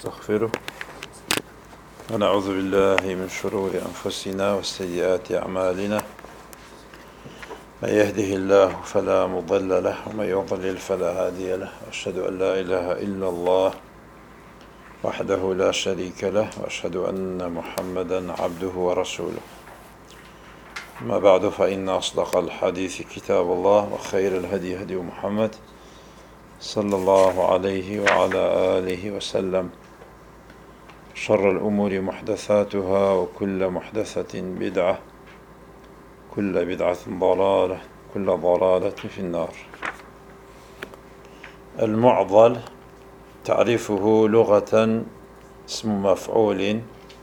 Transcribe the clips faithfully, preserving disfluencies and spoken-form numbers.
ونستغفره ونعوذ بالله من شرور أنفسنا وسيئات أعمالنا. من يهده الله فلا مضل له ومن يضلل فلا هادي له، وأشهد أن لا إله إلا الله وحده لا شريك له، وأشهد أن محمدا عبده ورسوله. أما بعد، فإن أصدق الحديث كتاب الله، وخير الهدي هدي محمد صلى الله عليه وعلى آله وسلم. شر الأمور محدثاتها، وكل محدثة بدعة، كل بدعة ضلالة، كل ضلالة في النار. المعضل تعريفه لغة اسم مفعول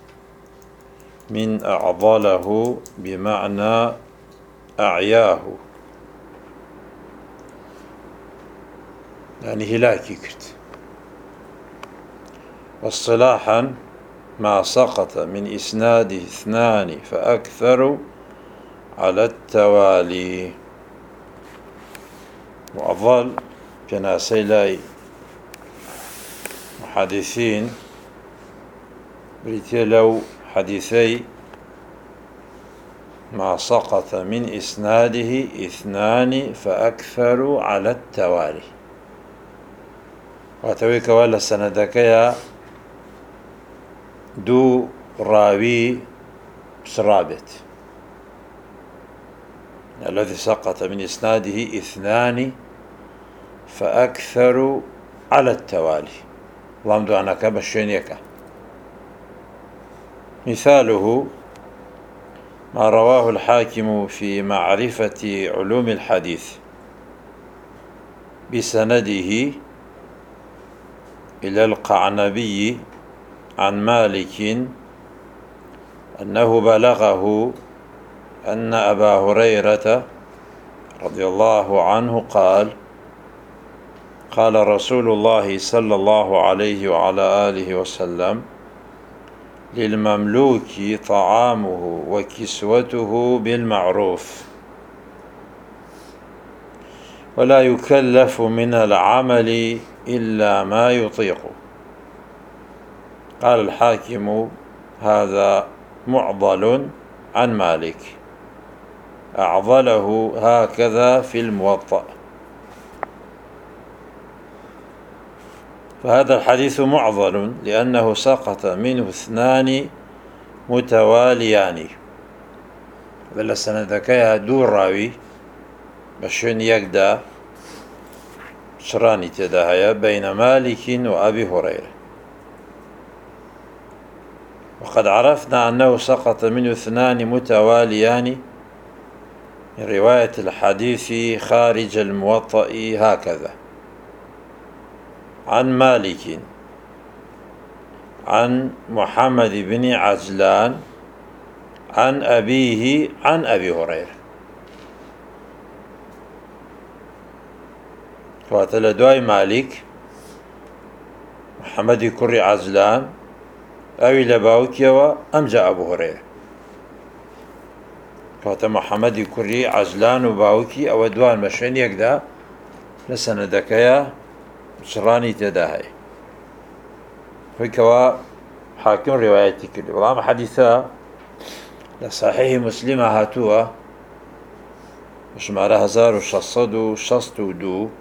من أعضله بمعنى أعياه، يعني هلاكي كرت. واصطلاحا ما سقط من إسناده اثنان فأكثر على التوالي. وأظل جناسي لاي محادثين بريتي لو حديثي ما سقط من إسناده اثنان فأكثر على التوالي، واتويك ولا سندك يا دو راوي سرابت، الذي سقط من إسناده اثنان فأكثر على التوالي. اللهم دعناك بشينيك. مثاله ما رواه الحاكم في معرفة علوم الحديث بسنده إلى القعنبي عن مالك أنه بلغه أن أبا هريرة رضي الله عنه قال: قال رسول الله صلى الله عليه وعلى آله وسلم: للمملوك طعامه وكسوته بالمعروف، ولا يكلف من العمل إلا ما يطيق. قال الحاكم: هذا معضل عن مالك، أعضله هكذا في الموطأ. فهذا الحديث معضل لأنه سقط منه اثنان متواليان، بل سندك يا دور راوي بشين يقدا شراني تداهيا بين مالك وأبي هريرة. وقد عرفنا أنه سقط منه اثنان متواليان من رواية الحديث خارج الموطأ هكذا: عن مالك عن محمد بن عجلان عن أبيه عن أبي هريرة. فاتل دواي مالك محمد كري عجلان أوي لباوكيوا أم جاء أبو هريرة. فات محمد كري عجلان وباوكي أو دوان مشين يقدا لسندكيا شراني تداهي. فكوا حاكم روايتي كلي. والله حديثا لصحيح مسلم هاتوا مشمارة هزار وشصد وشصت ودو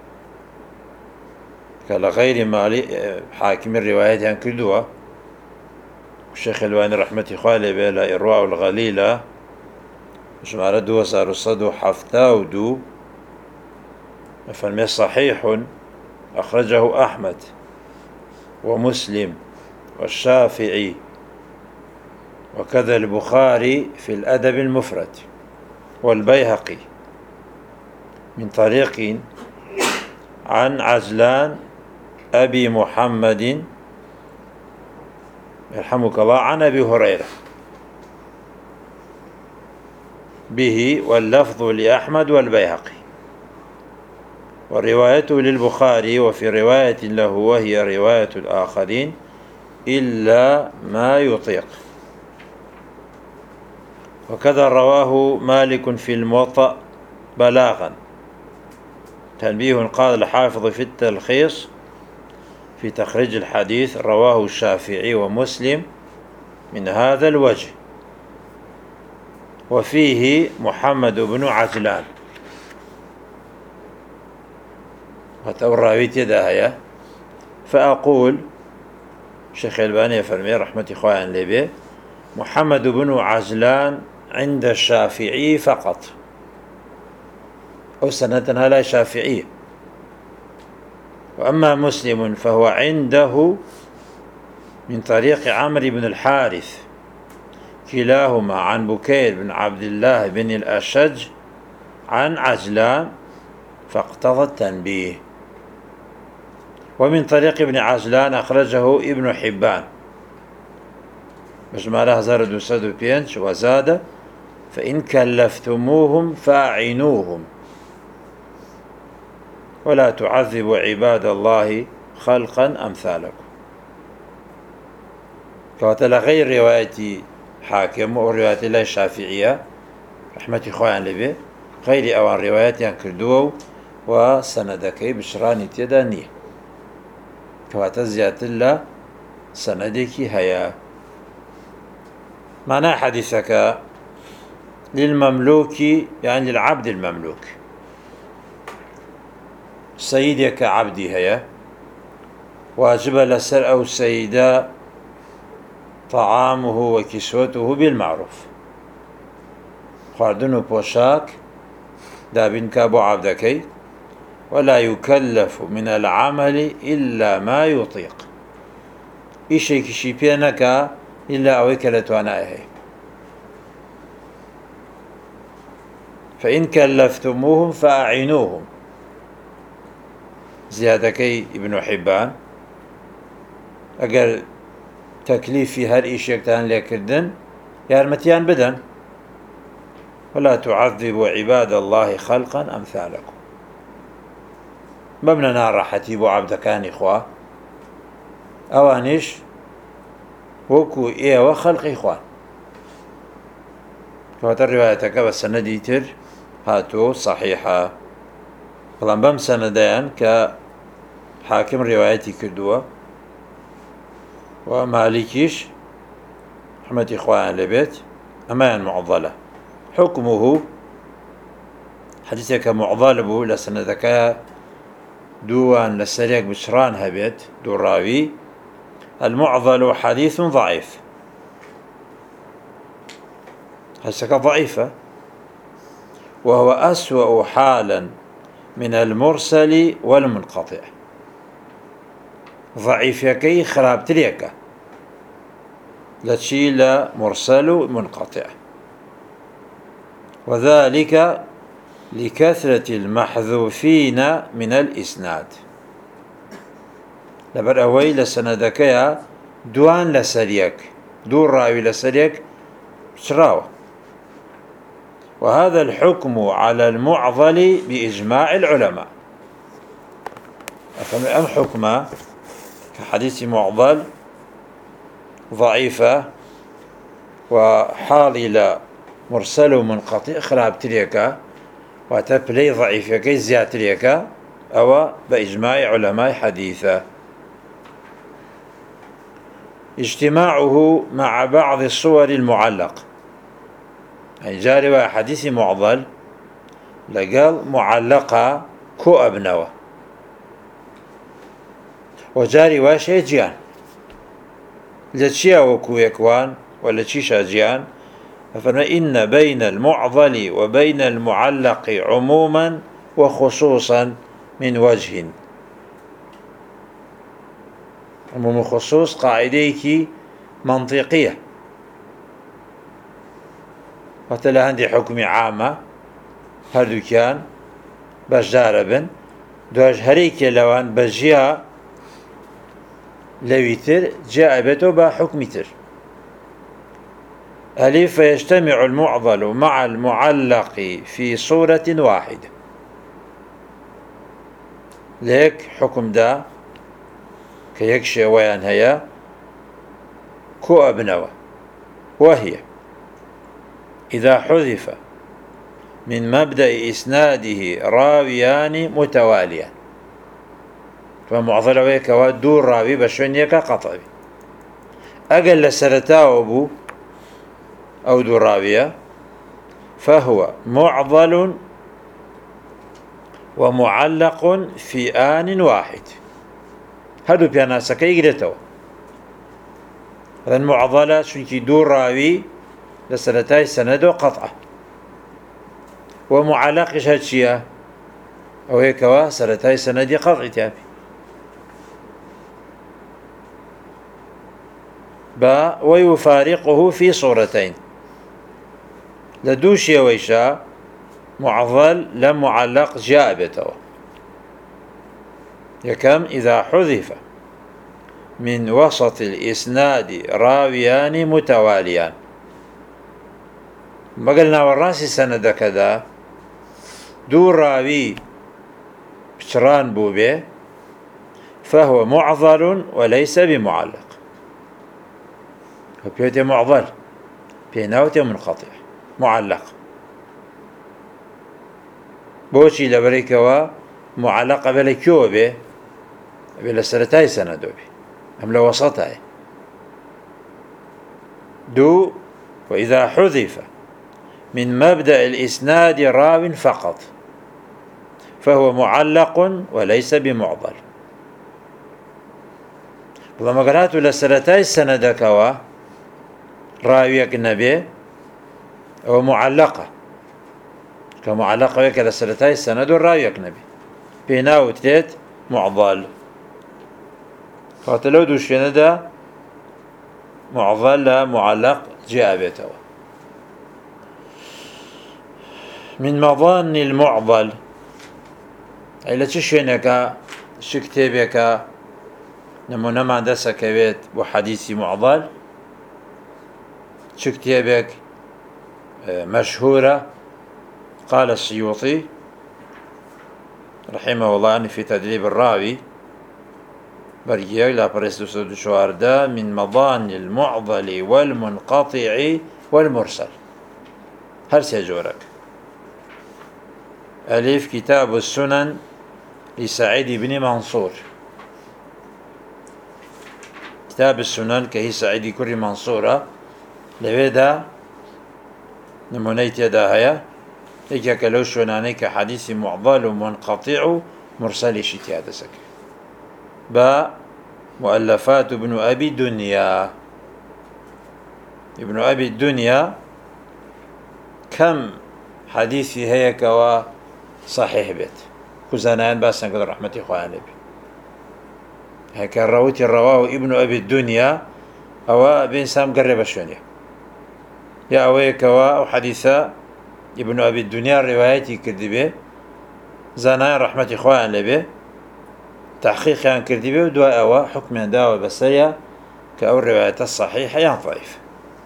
كلا غير مالي حاكم الروايات عن كردوا. الشيخ الواني رحمة خوالي بلا إرواء الغليلة مشمارة دو وزار وصد حفتا ودو فالمي صحيح أخرجه أحمد ومسلم والشافعي، وكذا البخاري في الأدب المفرد، والبيهقي من طريق عن عجلان أبي محمد يرحمك الله عن أبي هريرة به، واللفظ لأحمد والبيهقي، وروايته للبخاري وفي رواية له وهي رواية الآخرين إلا ما يطيق. وكذا رواه مالك في الموطأ بلاغا. تنبيه قال الحافظ في التلخيص في تخريج الحديث رواه الشافعي ومسلم من هذا الوجه، وفيه محمد بن عجلان. وتوراويت يدها، فأقول شيخ الباني فرمي رحمة إخوان لبي محمد بن عجلان عند الشافعي فقط، أو سنتنا لا شافعية. وأما مسلم فهو عنده من طريق عمرو بن الحارث، كلاهما عن بكير بن عبد الله بن الأشج عن عجلان، فاقتضى التنبيه. ومن طريق ابن عجلان أخرجه ابن حبان مجمع هزار دوسد بينش، وزاد: فإن كلفتموهم فأعنوهم ولا تعذبوا عباد الله خلقا أمثالكم. كواتل غير رواية حاكم ورواية الله الشافعية رحمة إخوان لبي، غير أوان روايات ينكردوه وسندكي بشراني تيدانية، كواتل زيادة الله سندكي هيا. معنى حديثك للمملوك يعني للعبد المملوك، سيدك عبدي هيا، واجب لسر أو سيدا طعامه وكسوته بالمعروف، خواردن بوشاك دابين كابو عبدكي، ولا يكلف من العمل إلا ما يطيق، إشي كشي بينك إلا أويك لتوانائه. فإن كلفتموهم فأعنوهم، زيادكي ابن حبان أقل تكليفي هر إيشيكتان ليكردن يارمتيان بدن، ولا تعذبوا عباد الله خلقا أمثالكم. مبنى نار راحتي بو عبدكان إخوة أوانيش وكو إيه وخلق إخوان. كواتر روايتك بس نديتر هاتو صحيحة، بلان بم سنديان كحاكم روايتي كردوه ومالكيش رحمة إخوان لبيت أمان معضلة. حكمه حديثك معضل بو لسندك دوان لسريك بشران هبيت دو راوي. المعضل حديث ضعيف، حديثك ضعيفة، وهو أسوأ حالا من المرسل والمنقطع. ضعيف يكي خراب تريكا لتشيل مرسل منقطع، وذلك لكثرة المحذوفين من الإسناد. لبر أوي لسندكيا دوان لسريك دور راوي لسريك شراوة. وهذا الحكم على المعضل بإجماع العلماء. أم حكمه كحديث معضل ضعيفة وحال إلى مرسل منقطع خراب تريكا وتبلي ضعيفة كي زيادة تريكا أو بإجماع علماء حديثة. اجتماعه مع بعض الصور المعلق، يعني جاري حديث معضل لقال معلقة كو أبنوه، وجاري واشي جيان لتشيا وكو يكوان ولا تشيشا جيان. فإن بين المعضل وبين المعلق عموما وخصوصا من وجه. عموم وخصوص قاعديك منطقية، وتلا عندي حكم عامة هردو كان باش جاربن دوش هريك لوان بجيها لويتر جاء بيتو بحكمتر. ألف فيجتمع المعضل مع المعلق في صورة واحدة. ليك حكم دا كيكشي ويان هيا كو أبنوه، وهي إذا حذف من مبدأ إسناده راويان متواليان، فمعضل ويكوا دور راوي بشون يكا قطعي أقل لسرتاو بو أو دور راوية فهو معضل ومعلق في آن واحد. هادو بيانا سكي قريتو هذا المعضلة شنكي دور راوي لسرتاي سندو قطعة، ومعلقش هادشيا أو هيكوا سرتاي سندي قطعي تابي با ويفارقه في صورتين لدوشي ويشا معضل لم معلق جاء بتو يكم إذا حذف من وسط الإسناد راويان متواليان ما قلنا والراس سند كذا دور راوي بشران بوبي فهو معضل وليس بمعلق، وبيوتي معضل بيناوتي منقطع معلق بوشي لبريكوا معلقة بلكيو به بلا سرتاي سندو به أم لوسطاي دو. وإذا حذف من مبدأ الإسناد راو فقط فهو معلق وليس بمعضل. لما قرأت لسرتاي سندكوا راويك النبي أو معلقة كمعلقة ويك لسرتاي السند الراويك نبي بيناو تيت معضل قاتلو دوشينا دا معضل لا معلق جاء بيتو. من مظان المعضل إلا تشينك شكتبك نمونا ما دسك بيت وحديثي معضل شكتبك مشهورة. قال السيوطي رحمه الله أن في تدريب الراوي بريق لا بريس دو شواردا من مظان المعضل والمنقطع والمرسل. هل سيجورك ألف كتاب السنن لسعيد بن منصور. كتاب السنن كهي سعيد كري منصورة لبدا نمونيت يدا هيا إيكا كلوش ونانيك حديث معضل ومنقطع مرسل شتي هذا سك با مؤلفات ابن أبي الدنيا. ابن أبي الدنيا كم حديثي هيك وصحيح بيت كزانان باسن قدر رحمتي خوان نبي هيك الروتي رواه ابن أبي الدنيا أو بين سام قرب الشونية يا أويك وحديثا ابن أبي الدنيا روايتي كذبه زانان رحمتي خوان لبه تحقيق عن كذبه ودواء أوا حكم داوى بسرية كأو الرواية الصحيحة يعني ضعيف.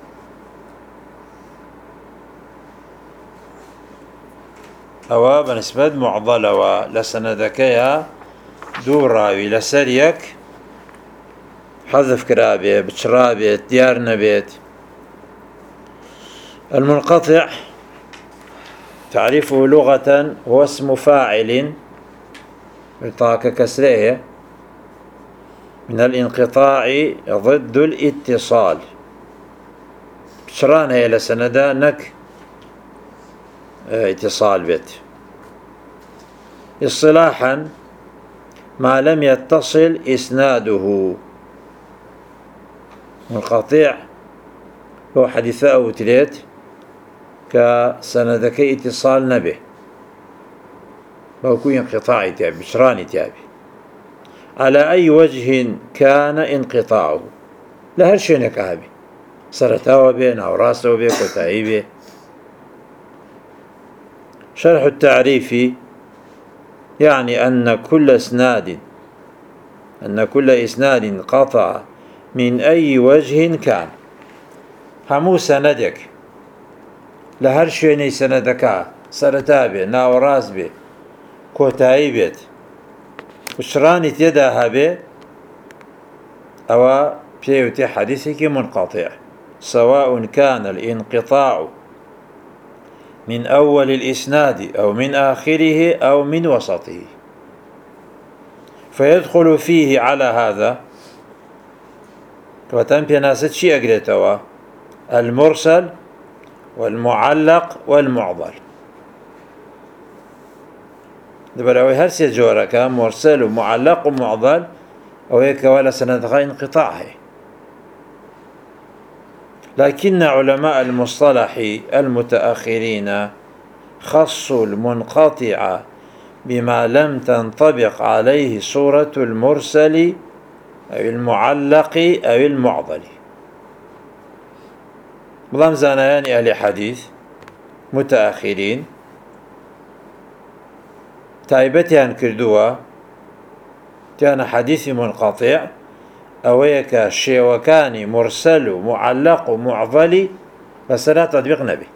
أوا بنسبة معضلة ولسندكيها دور راوي لسريك حذف كرابي بتشرابي ديار نبيت. المنقطع تعريفه لغة هو اسم فاعل بطاقة كسره من الانقطاع ضد الاتصال. بشران هي لسندا نك اتصال بيت. اصطلاحا ما لم يتصل إسناده. منقطع هو حديثة أو تليت كسندك اتصال نبه وكو انقطاع تابي بشران تابي على أي وجه كان انقطاعه لهر شينك هابي سرتاوه بين أو راسه بيه كتاهي بيه. شرح التعريف يعني أن كل إسناد أن كل إسناد قطع من أي وجه كان همو سندك لهر شويني سندك سرتابه ناوراز به كوتاي بيت وشراني تيدا هبه أو بيوتي حديثك منقطع سواء كان الانقطاع من أول الإسناد أو من آخره أو من وسطه. فيدخل فيه على هذا كواتان بيناسة شي أقريتوا المرسل والمعلق والمعضل. دبراوي هرسي جورك مرسل ومعلق ومعضل أو هيك ولا سندغا انقطاعه. لكن علماء المصطلح المتأخرين خصوا المنقطع بما لم تنطبق عليه صورة المرسل أو المعلق أو المعضل. بلام زانيان أهل حديث متأخرين تايبتيان كردوا كان حديث منقطع أويك شيوكان مرسل معلق معضل فسلا تطبيق نبي.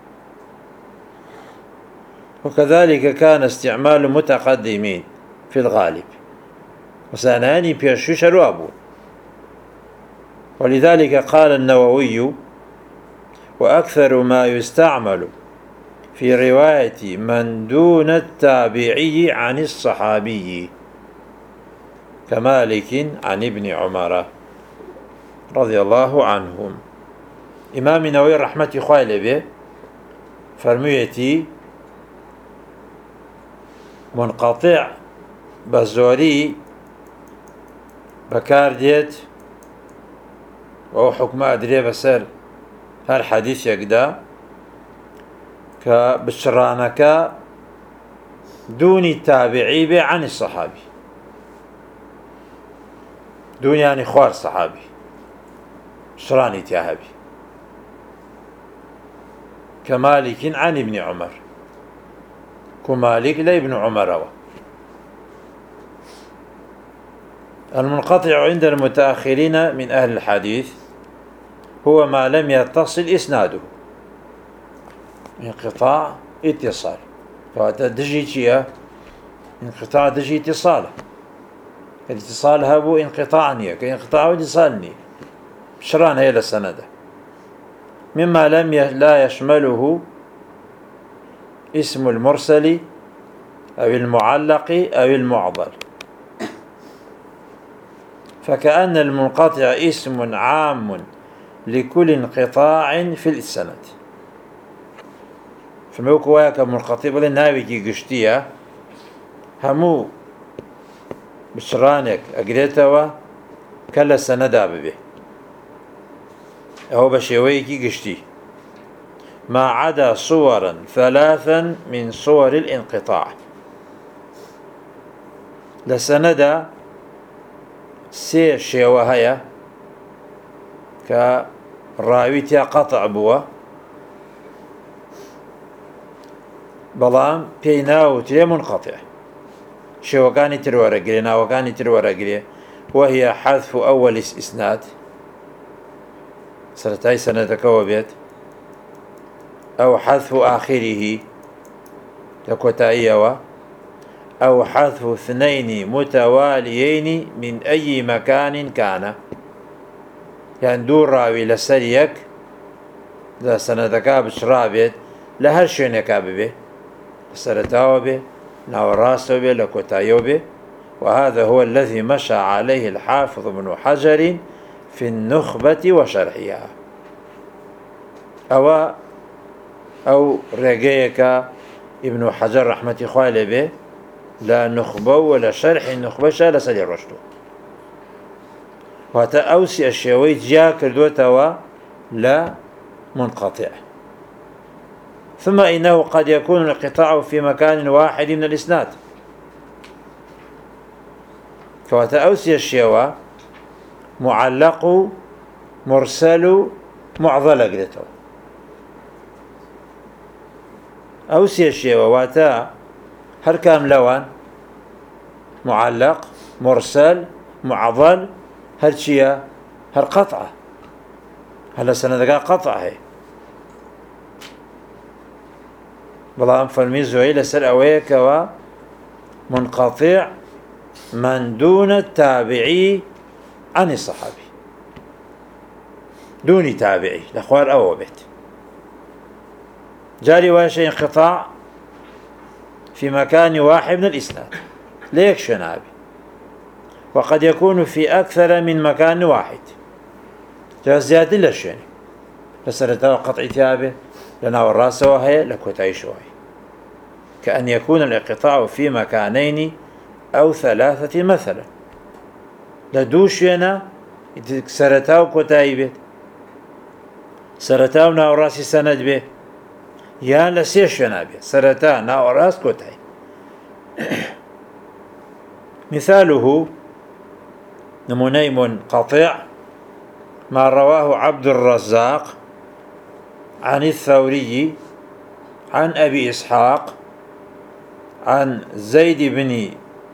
وكذلك كان استعمال متقدمين في الغالب وساناني بيشوش الوابون. ولذلك قال النووي وأكثر ما يستعمل في رواية من دون التابعي عن الصحابي كمالك عن ابن عمر رضي الله عنهم. إمام النووي رحمة خوالي به فرميتي منقطع بزوري بكار ديت وهو حكم أدري بسر هر حديث يقدا كبشرانك دون التابعي به عن الصحابي دون يعني خوار صحابي بشراني تياهبي كمالك عن ابن عمر كمالك لابن عمر. المنقطع عند المتأخرين من أهل الحديث هو ما لم يتصل إسناده انقطاع اتصال. فهذا دجي شيء انقطاع دجي اتصاله الاتصال هابو انقطاع نية كانقطاع واتصال نية شران هي للسندة مما لم ي... لا يشمله اسم المرسل أو المعلق أو المعضل. فكأن المنقطع اسم عام لكل انقطاع في السند. فموك وايك منقطع بل ناويكي قشتية همو بشرانك أقريتوا كلا السند به أو بشيويكي قشتي ما عدا صورا ثلاثا من صور الانقطاع. لسند سي شيوه هيا كراويتيا قطع بوا بلام بيناو تري منقطع شيوكاني ترورقري ناوكاني ترورقري وهي حذف أول إسناد سنتاي سندك وبيت أو حذف آخره لكوتايوا أو حذف اثنين متواليين من أي مكان كان. يعني دور راوي لسريك لا سندك بشرابت لهر شيء به سرتاو به ناوراسو به لكوتايو به. وهذا هو الذي مشى عليه الحافظ ابن حجر في النخبة وشرحها. أو أو رجيك ابن حجر رحمة خوالي به لا نخبة ولا شرح النخبة شال سلي رشده. وهذا أوسي الشيوي جاء كردوتوا لا منقطع. ثم إنه قد يكون الانقطاع في مكان واحد من الإسناد. فهذا أوسي الشيوي معلق مرسل معضل قريته أوسي الشيوي واتا هر كام لوان معلق مرسل معضل هر شيء هر قطعة هلا سندقا قطعة هي بلام فرميزوي لسر أويك و منقطع من دون التابعي عن الصحابي دون تابعي لأخوار أو بيت جاري واشي انقطاع في مكان واحد من الإسناد ليك شنابي وقد يكون في أكثر من مكان واحد جا زيادة لشيني لسرتها قطع ثيابه لنا والراس وهي لكوتايش وهي كأن يكون الانقطاع في مكانين أو ثلاثة مثلا لدوشينا سرتها وكوتاي بيت سرتها ونا والراس سند به يا لسيشنا به سرتها نا والراس كوتاي. مثاله نموني منقطع ما رواه عبد الرزاق عن الثوري عن أبي إسحاق عن زيد بن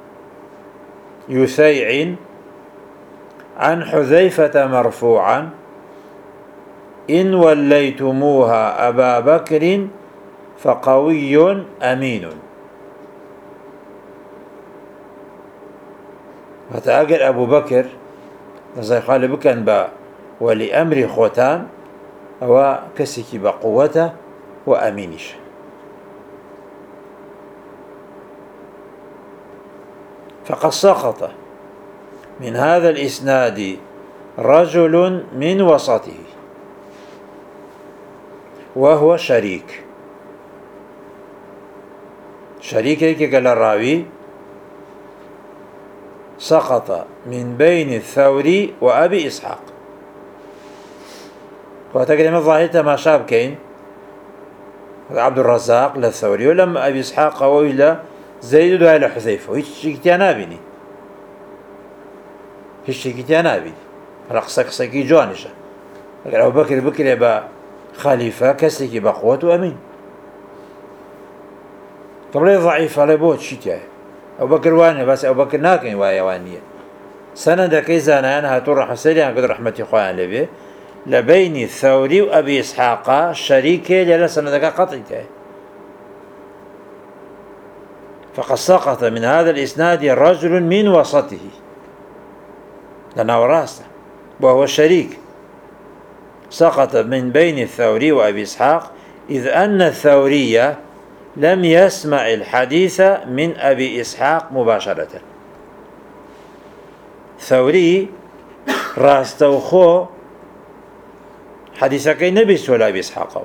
يسيع عن حذيفة مرفوعا إن وليتموها أبا بكر فقوي أمين. فتأجر أبو بكر زي قال بكن با ولأمر خوتان أو كسكي بقوته وأمينش. فقد سقط من هذا الإسناد رجل من وسطه وهو شريك. شريك هيك قال الراوي سقط من بين الثوري وأبي إسحاق. وتقريبا ظاهرته ما شاب كين عبد الرزاق للثوري ولما أبي إسحاق وإلى زيد وإلى حذيفة هيك شيء كتير بيني هيك شيء كتير بيني رقصك سكي جوانشة. أبو بكر بكر يبقى خليفة كسكي بقوة وأمين قبل ضعيف على بوت شتاء أبو بكر وانه بس أبو بكر ناكن ويا وانية سند كيزانا أنا هتروح حسيلي قد رحمة إخوان لبيه لبين الثوري وأبي إسحاق شريكه للا سندك قطعته. فقد سقط من هذا الإسناد رجل من وسطه لنا وراسه وهو الشريك سقط من بين الثوري وأبي إسحاق إذ أن الثوري لم يسمع الحديث من أبي إسحاق مباشرة. ثوري راستوخو حديثك نبي ولا أبي إسحاق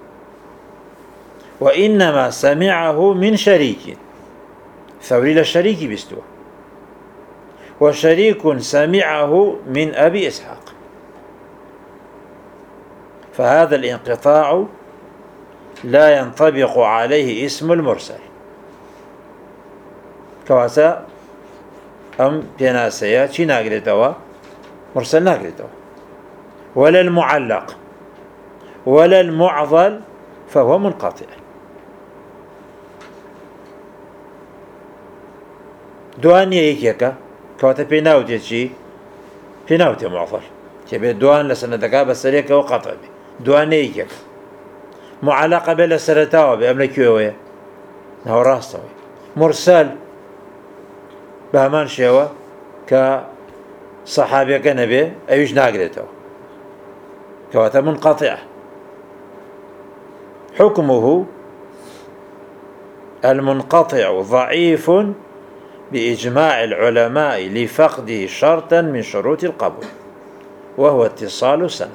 وإنما سمعه من شريك. ثوري للشريك بستوى وشريك سمعه من أبي إسحاق. فهذا الانقطاع لا ينطبق عليه اسم المرسل كواسا أم بيناسيا شي ناقرتوا مرسل ناقرتوا ولا المعلق ولا المعضل فهو منقطع. دوانية يكيكا كواتا بيناوتي شي بيناوتي معضل كبير دوان لسندقا بسريكا وقطع بي دوانية يكيكا معلقة بلا سرتاوة بأمريكيوية نهو راستوي مرسل بهمان شيوة كصحابي كنبي أيش ناقريتو كواتا منقطع. حكمه المنقطع ضعيف بإجماع العلماء لفقده شرطا من شروط القبول وهو اتصال سند.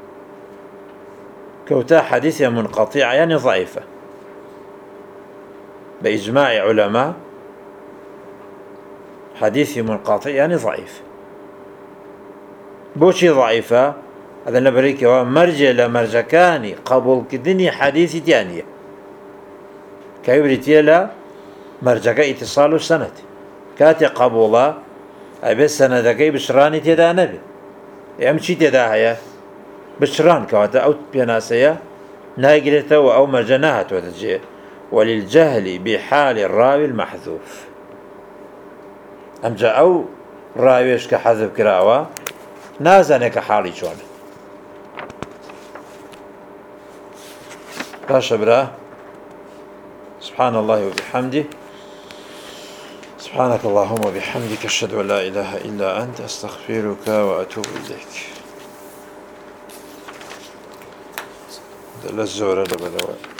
كوتا حديث منقطع يعني ضعيفة بإجماع علماء حديث منقطع يعني ضعيف. بوشي ضعيفة هذا نبريك مرجع لمرجكاني قبول كدني حديث تانية كيبريتي لا مرجك اتصال السند كاتي قبولا أبي السندكي بشراني تدا نبي يمشي تدا هيا بشران كواتا أو بيناسيا ناقلته أو مرجناها وتجي وللجهل بحال الراوي المحذوف أم جاء أو راويش كحذف كراوة نازنك حالي شون باشا براه. سبحان الله وبحمده سبحانك اللهم وبحمدك أشهد أن لا إله إلا أنت أستغفرك وأتوب إليك. للزورة لبدوات